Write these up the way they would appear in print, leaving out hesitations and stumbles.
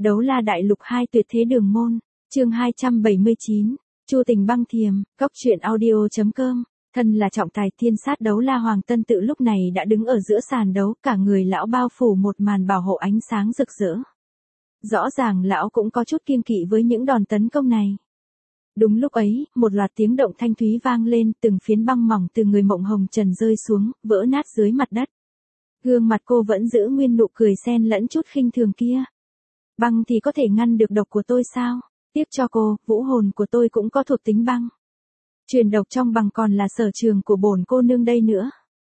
Đấu la đại lục 2 tuyệt thế đường môn, chương 279, Chu tình băng thiềm, cóc truyện audio.com. Thân là trọng tài thiên sát đấu la Hoàng Tân Tự lúc này đã đứng ở giữa sàn đấu, cả người lão bao phủ một màn bảo hộ ánh sáng rực rỡ. Rõ ràng lão cũng có chút kiêng kỵ với những đòn tấn công này. Đúng lúc ấy, một loạt tiếng động thanh thúy vang lên, từng phiến băng mỏng từ người Mộng Hồng Trần rơi xuống, vỡ nát dưới mặt đất. Gương mặt cô vẫn giữ nguyên nụ cười xen lẫn chút khinh thường kia. Băng thì có thể ngăn được độc của tôi sao? Tiếc cho cô, vũ hồn của tôi cũng có thuộc tính băng. Truyền độc trong băng còn là sở trường của bổn cô nương đây nữa.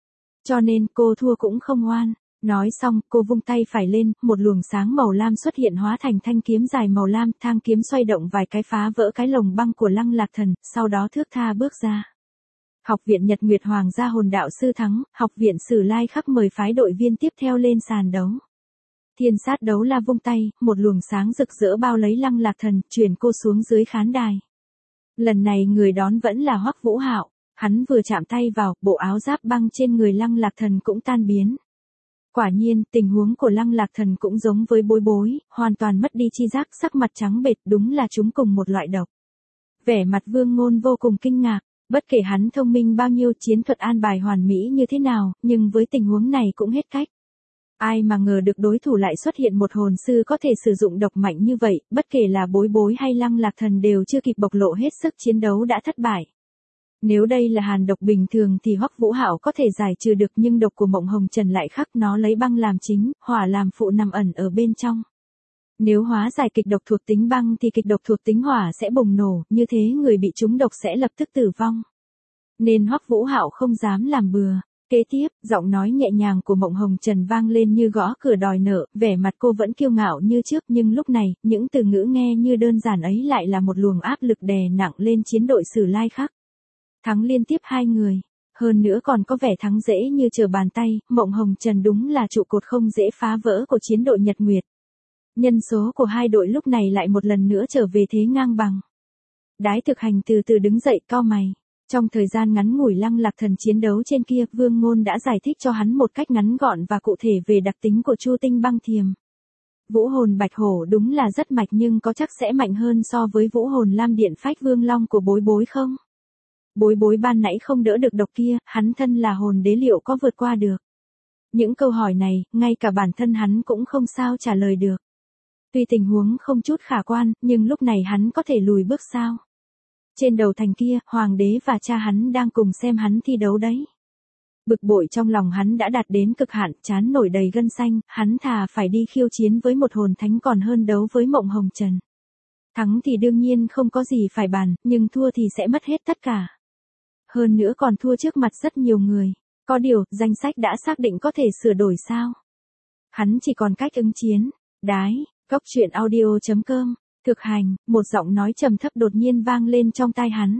Cho nên cô thua cũng không oan. Nói xong, cô vung tay phải lên, một luồng sáng màu lam xuất hiện hóa thành thanh kiếm dài màu lam, thang kiếm xoay động vài cái phá vỡ cái lồng băng của Lăng Lạc Thần, sau đó thướt tha bước ra. Học viện Nhật Nguyệt Hoàng gia hồn đạo sư thắng, học viện Sử Lai Khắc mời phái đội viên tiếp theo lên sàn đấu. Thiên sát đấu la vung tay, một luồng sáng rực rỡ bao lấy Lăng Lạc Thần, chuyển cô xuống dưới khán đài. Lần này người đón vẫn là Hoắc Vũ Hạo, hắn vừa chạm tay vào, bộ áo giáp băng trên người Lăng Lạc Thần cũng tan biến. Quả nhiên, tình huống của Lăng Lạc Thần cũng giống với Bối Bối, hoàn toàn mất đi chi giác, sắc mặt trắng bệch, đúng là chúng cùng một loại độc. Vẻ mặt Vương Ngôn vô cùng kinh ngạc, bất kể hắn thông minh bao nhiêu, chiến thuật an bài hoàn mỹ như thế nào, nhưng với tình huống này cũng hết cách. Ai mà ngờ được đối thủ lại xuất hiện một hồn sư có thể sử dụng độc mạnh như vậy, bất kể là Bối Bối hay Lăng Lạc Thần đều chưa kịp bộc lộ hết sức chiến đấu đã thất bại. Nếu đây là hàn độc bình thường thì Hoắc Vũ Hạo có thể giải trừ được, nhưng độc của Mộng Hồng Trần lại khác, nó lấy băng làm chính, hỏa làm phụ nằm ẩn ở bên trong. Nếu hóa giải kịch độc thuộc tính băng thì kịch độc thuộc tính hỏa sẽ bùng nổ, như thế người bị trúng độc sẽ lập tức tử vong. Nên Hoắc Vũ Hạo không dám làm bừa. Kế tiếp, giọng nói nhẹ nhàng của Mộng Hồng Trần vang lên như gõ cửa đòi nợ, vẻ mặt cô vẫn kiêu ngạo như trước, nhưng lúc này, những từ ngữ nghe như đơn giản ấy lại là một luồng áp lực đè nặng lên chiến đội Sử Lai Khắc. Thắng liên tiếp 2 người, hơn nữa còn có vẻ thắng dễ như trở bàn tay, Mộng Hồng Trần đúng là trụ cột không dễ phá vỡ của chiến đội Nhật Nguyệt. Nhân số của hai đội lúc này lại một lần nữa trở về thế ngang bằng. Đái Thực Hành từ từ đứng dậy, cau mày. Trong thời gian ngắn ngủi Lăng Lạc Thần chiến đấu trên kia, Vương Ngôn đã giải thích cho hắn một cách ngắn gọn và cụ thể về đặc tính của Chu tinh băng thiềm. Vũ hồn Bạch Hổ đúng là rất mạnh, nhưng có chắc sẽ mạnh hơn so với vũ hồn Lam Điện Phách Vương Long của Bối Bối không? Bối Bối ban nãy không đỡ được độc kia, hắn thân là hồn đế liệu có vượt qua được? Những câu hỏi này, ngay cả bản thân hắn cũng không sao trả lời được. Tuy tình huống không chút khả quan, nhưng lúc này hắn có thể lùi bước sao? Trên đầu thành kia, hoàng đế và cha hắn đang cùng xem hắn thi đấu đấy. Bực bội trong lòng hắn đã đạt đến cực hạn, trán nổi đầy gân xanh, hắn thà phải đi khiêu chiến với một hồn thánh còn hơn đấu với Mộng Hồng Trần. Thắng thì đương nhiên không có gì phải bàn, nhưng thua thì sẽ mất hết tất cả. Hơn nữa còn thua trước mặt rất nhiều người. Có điều, danh sách đã xác định có thể sửa đổi sao? Hắn chỉ còn cách ứng chiến. Đái, cóc truyện audio.com. Thực Hành, một giọng nói trầm thấp đột nhiên vang lên trong tai hắn.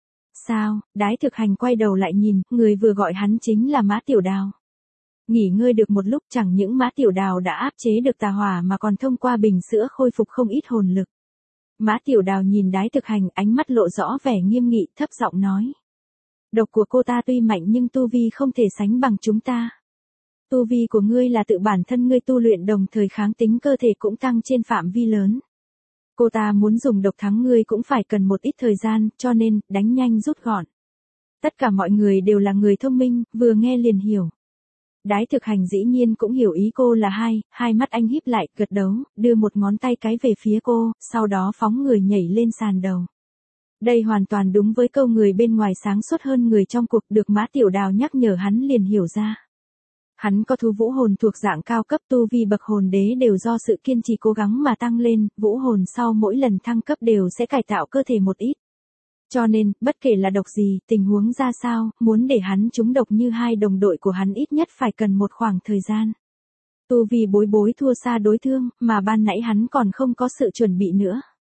Sao? Đái Thực Hành quay đầu lại nhìn, người vừa gọi hắn chính là Mã Tiểu Đào. Nghỉ ngơi được một lúc, chẳng những Mã Tiểu Đào đã áp chế được tà hỏa mà còn thông qua bình sữa khôi phục không ít hồn lực. Mã Tiểu Đào nhìn Đái Thực Hành, ánh mắt lộ rõ vẻ nghiêm nghị, thấp giọng nói. Độc của cô ta tuy mạnh nhưng tu vi không thể sánh bằng chúng ta. Tu vi của ngươi là tự bản thân ngươi tu luyện, đồng thời kháng tính cơ thể cũng tăng trên phạm vi lớn. Cô ta muốn dùng độc thắng ngươi cũng phải cần một ít thời gian, cho nên, đánh nhanh rút gọn. Tất cả mọi người đều là người thông minh, vừa nghe liền hiểu. Đái Thực Hành dĩ nhiên cũng hiểu ý cô là hai mắt anh híp lại, gật đầu, đưa một ngón tay cái về phía cô, sau đó phóng người nhảy lên sàn đầu. Đây hoàn toàn đúng với câu người bên ngoài sáng suốt hơn người trong cuộc, được Mã Tiểu Đào nhắc nhở hắn liền hiểu ra. Hắn có thú vũ hồn thuộc dạng cao cấp, tu vi bậc hồn đế đều do sự kiên trì cố gắng mà tăng lên, vũ hồn sau mỗi lần thăng cấp đều sẽ cải tạo cơ thể một ít. Cho nên, bất kể là độc gì, tình huống ra sao, muốn để hắn trúng độc như hai đồng đội của hắn ít nhất phải cần một khoảng thời gian. Tu vi Bối Bối thua xa đối thương, mà ban nãy hắn còn không có sự chuẩn bị nữa.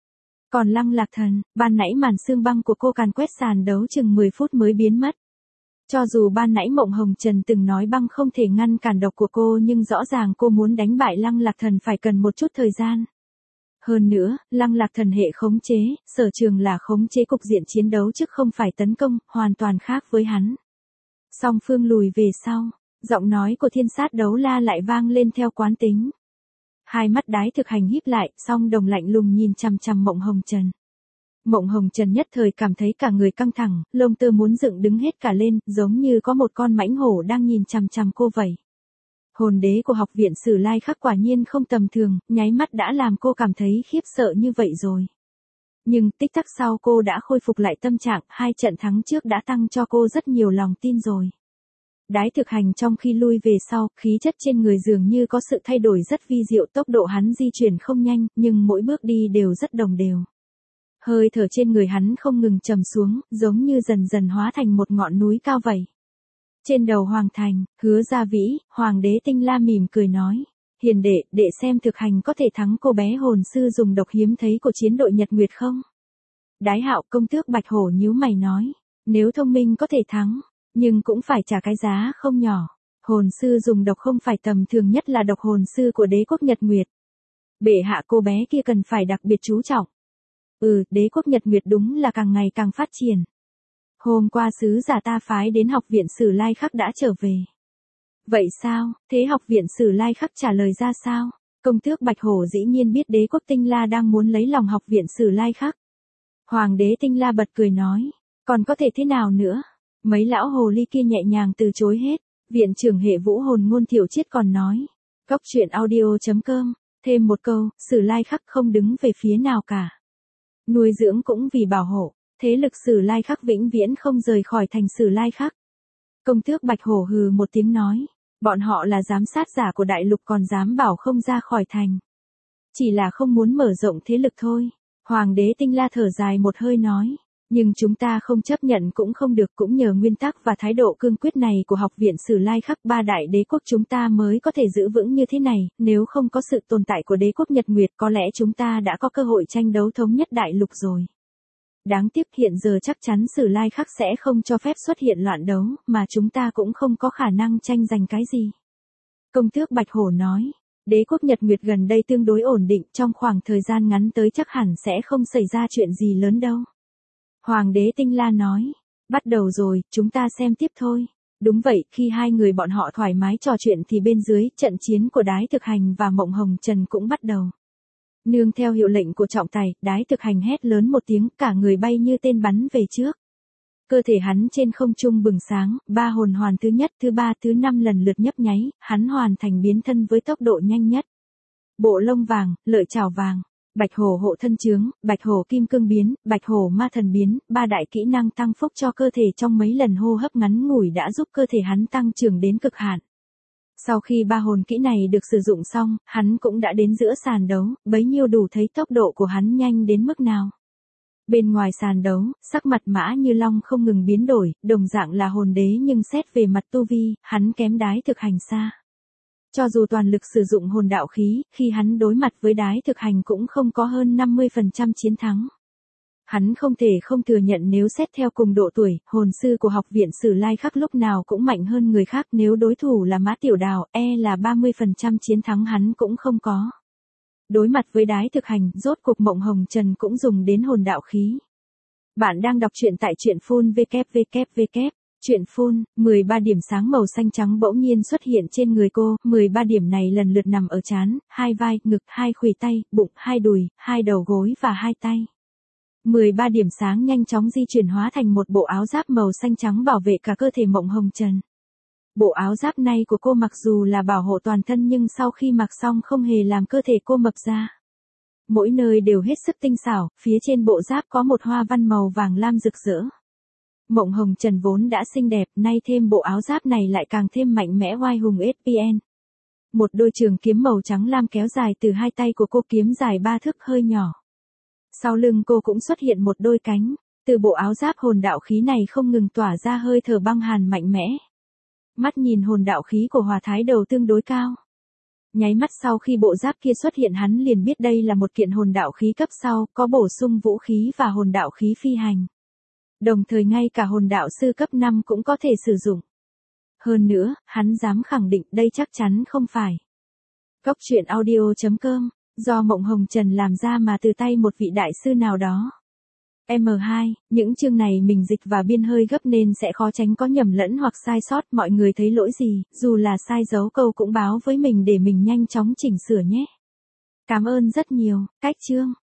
Còn Lăng Lạc Thần, ban nãy màn xương băng của cô càn quét sàn đấu chừng 10 phút mới biến mất. Cho dù ban nãy Mộng Hồng Trần từng nói băng không thể ngăn cản độc của cô, nhưng rõ ràng cô muốn đánh bại Lăng Lạc Thần phải cần một chút thời gian. Hơn nữa, Lăng Lạc Thần hệ khống chế, sở trường là khống chế cục diện chiến đấu chứ không phải tấn công, hoàn toàn khác với hắn. Song phương lùi về sau, giọng nói của thiên sát đấu la lại vang lên theo quán tính. Hai mắt Đái Thực Hành híp lại, song đồng lạnh lùng nhìn chằm chằm Mộng Hồng Trần. Mộng Hồng Trần nhất thời cảm thấy cả người căng thẳng, lông tơ muốn dựng đứng hết cả lên, giống như có một con mãnh hổ đang nhìn chằm chằm cô vậy. Hồn đế của học viện Sử Lai Khắc quả nhiên không tầm thường, nháy mắt đã làm cô cảm thấy khiếp sợ như vậy rồi. Nhưng tích tắc sau cô đã khôi phục lại tâm trạng, hai trận thắng trước đã tăng cho cô rất nhiều lòng tin rồi. Đái Thực Hành trong khi lui về sau, khí chất trên người dường như có sự thay đổi rất vi diệu, tốc độ hắn di chuyển không nhanh, nhưng mỗi bước đi đều rất đồng đều. Hơi thở trên người hắn không ngừng trầm xuống, giống như dần dần hóa thành một ngọn núi cao vậy. Trên đầu Hoàng Thành, Hứa Gia Vĩ, Hoàng đế Tinh La mỉm cười nói. Hiền đệ, đệ xem Thực Hành có thể thắng cô bé hồn sư dùng độc hiếm thấy của chiến đội Nhật Nguyệt không? Đái Hạo công tước Bạch Hổ nhíu mày nói. Nếu thông minh có thể thắng, nhưng cũng phải trả cái giá không nhỏ. Hồn sư dùng độc không phải tầm thường, nhất là độc hồn sư của đế quốc Nhật Nguyệt. Bệ hạ cô bé kia cần phải đặc biệt chú trọng. Đế quốc Nhật Nguyệt đúng là càng ngày càng phát triển. Hôm qua sứ giả ta phái đến học viện Sử Lai Khắc đã trở về. Vậy sao, thế học viện Sử Lai Khắc trả lời ra sao? Công tước Bạch Hổ dĩ nhiên biết đế quốc Tinh La đang muốn lấy lòng học viện Sử Lai Khắc. Hoàng đế Tinh La bật cười nói, còn có thể thế nào nữa? Mấy lão hồ ly kia nhẹ nhàng từ chối hết. Viện trưởng hệ vũ hồn Ngôn Thiệu Chiết còn nói. Cóc truyện audio.com, thêm một câu, Sử Lai Khắc không đứng về phía nào cả. Nuôi dưỡng cũng vì bảo hộ, thế lực Sử Lai Khắc vĩnh viễn không rời khỏi thành Sử Lai Khắc. Công tước Bạch Hổ hừ một tiếng nói, bọn họ là giám sát giả của đại lục còn dám bảo không ra khỏi thành. Chỉ là không muốn mở rộng thế lực thôi. Hoàng đế Tinh La thở dài một hơi nói, nhưng chúng ta không chấp nhận cũng không được, cũng nhờ nguyên tắc và thái độ cương quyết này của học viện Sử Lai Khắc ba đại đế quốc chúng ta mới có thể giữ vững như thế này, nếu không có sự tồn tại của đế quốc Nhật Nguyệt có lẽ chúng ta đã có cơ hội tranh đấu thống nhất đại lục rồi. Đáng tiếc hiện giờ chắc chắn Sử Lai Khắc sẽ không cho phép xuất hiện loạn đấu, mà chúng ta cũng không có khả năng tranh giành cái gì. Công tước Bạch Hổ nói, đế quốc Nhật Nguyệt gần đây tương đối ổn định, trong khoảng thời gian ngắn tới chắc hẳn sẽ không xảy ra chuyện gì lớn đâu. Hoàng đế Tinh La nói, bắt đầu rồi, chúng ta xem tiếp thôi. Đúng vậy, khi hai người bọn họ thoải mái trò chuyện thì bên dưới, trận chiến của Đái Thực Hành và Mộng Hồng Trần cũng bắt đầu. Nương theo hiệu lệnh của trọng tài, Đái Thực Hành hét lớn một tiếng, cả người bay như tên bắn về trước. Cơ thể hắn trên không trung bừng sáng, ba hồn hoàn thứ nhất, thứ ba, thứ năm lần lượt nhấp nháy, hắn hoàn thành biến thân với tốc độ nhanh nhất. Bộ lông vàng, lợi chảo vàng. Bạch hổ hộ thân chướng, bạch hổ kim cương biến, bạch hổ ma thần biến, ba đại kỹ năng tăng phúc cho cơ thể trong mấy lần hô hấp ngắn ngủi đã giúp cơ thể hắn tăng trưởng đến cực hạn. Sau khi ba hồn kỹ này được sử dụng xong, hắn cũng đã đến giữa sàn đấu, bấy nhiêu đủ thấy tốc độ của hắn nhanh đến mức nào. Bên ngoài sàn đấu, sắc mặt Mã Như Long không ngừng biến đổi, đồng dạng là hồn đế nhưng xét về mặt tu vi, hắn kém Đái Thực Hành xa. Cho dù toàn lực sử dụng hồn đạo khí, khi hắn đối mặt với Đái Thực Hành cũng không có hơn 50% chiến thắng. Hắn không thể không thừa nhận nếu xét theo cùng độ tuổi, hồn sư của học viện Sử Lai Khắc lúc nào cũng mạnh hơn người khác, nếu đối thủ là Mã Tiểu Đào, là 30% chiến thắng hắn cũng không có. Đối mặt với Đái Thực Hành, rốt cuộc Mộng Hồng Trần cũng dùng đến hồn đạo khí. Bạn đang đọc truyện tại truyện phun www. Truyện phun, 13 điểm sáng màu xanh trắng bỗng nhiên xuất hiện trên người cô, 13 điểm này lần lượt nằm ở trán, hai vai, ngực, hai khuỷu tay, bụng, hai đùi, hai đầu gối và hai tay. 13 điểm sáng nhanh chóng di chuyển hóa thành một bộ áo giáp màu xanh trắng bảo vệ cả cơ thể Mộng Hồng Trần. Bộ áo giáp này của cô mặc dù là bảo hộ toàn thân nhưng sau khi mặc xong không hề làm cơ thể cô mập ra. Mỗi nơi đều hết sức tinh xảo, phía trên bộ giáp có một hoa văn màu vàng lam rực rỡ. Mộng Hồng Trần vốn đã xinh đẹp, nay thêm bộ áo giáp này lại càng thêm mạnh mẽ oai hùng SPN. Một đôi trường kiếm màu trắng lam kéo dài từ hai tay của cô, kiếm dài 3 thước hơi nhỏ. Sau lưng cô cũng xuất hiện một đôi cánh, từ bộ áo giáp hồn đạo khí này không ngừng tỏa ra hơi thở băng hàn mạnh mẽ. Mắt nhìn hồn đạo khí của Hòa Thái Đầu tương đối cao. Nháy mắt sau khi bộ giáp kia xuất hiện hắn liền biết đây là một kiện hồn đạo khí cấp sau, có bổ sung vũ khí và hồn đạo khí phi hành. Đồng thời ngay cả hồn đạo sư cấp 5 cũng có thể sử dụng. Hơn nữa, hắn dám khẳng định đây chắc chắn không phải Cóc truyện audio.com, do Mộng Hồng Trần làm ra mà từ tay một vị đại sư nào đó. M2, những chương này mình dịch và biên hơi gấp nên sẽ khó tránh có nhầm lẫn hoặc sai sót, mọi người thấy lỗi gì, dù là sai dấu câu cũng báo với mình để mình nhanh chóng chỉnh sửa nhé. Cảm ơn rất nhiều, cách chương.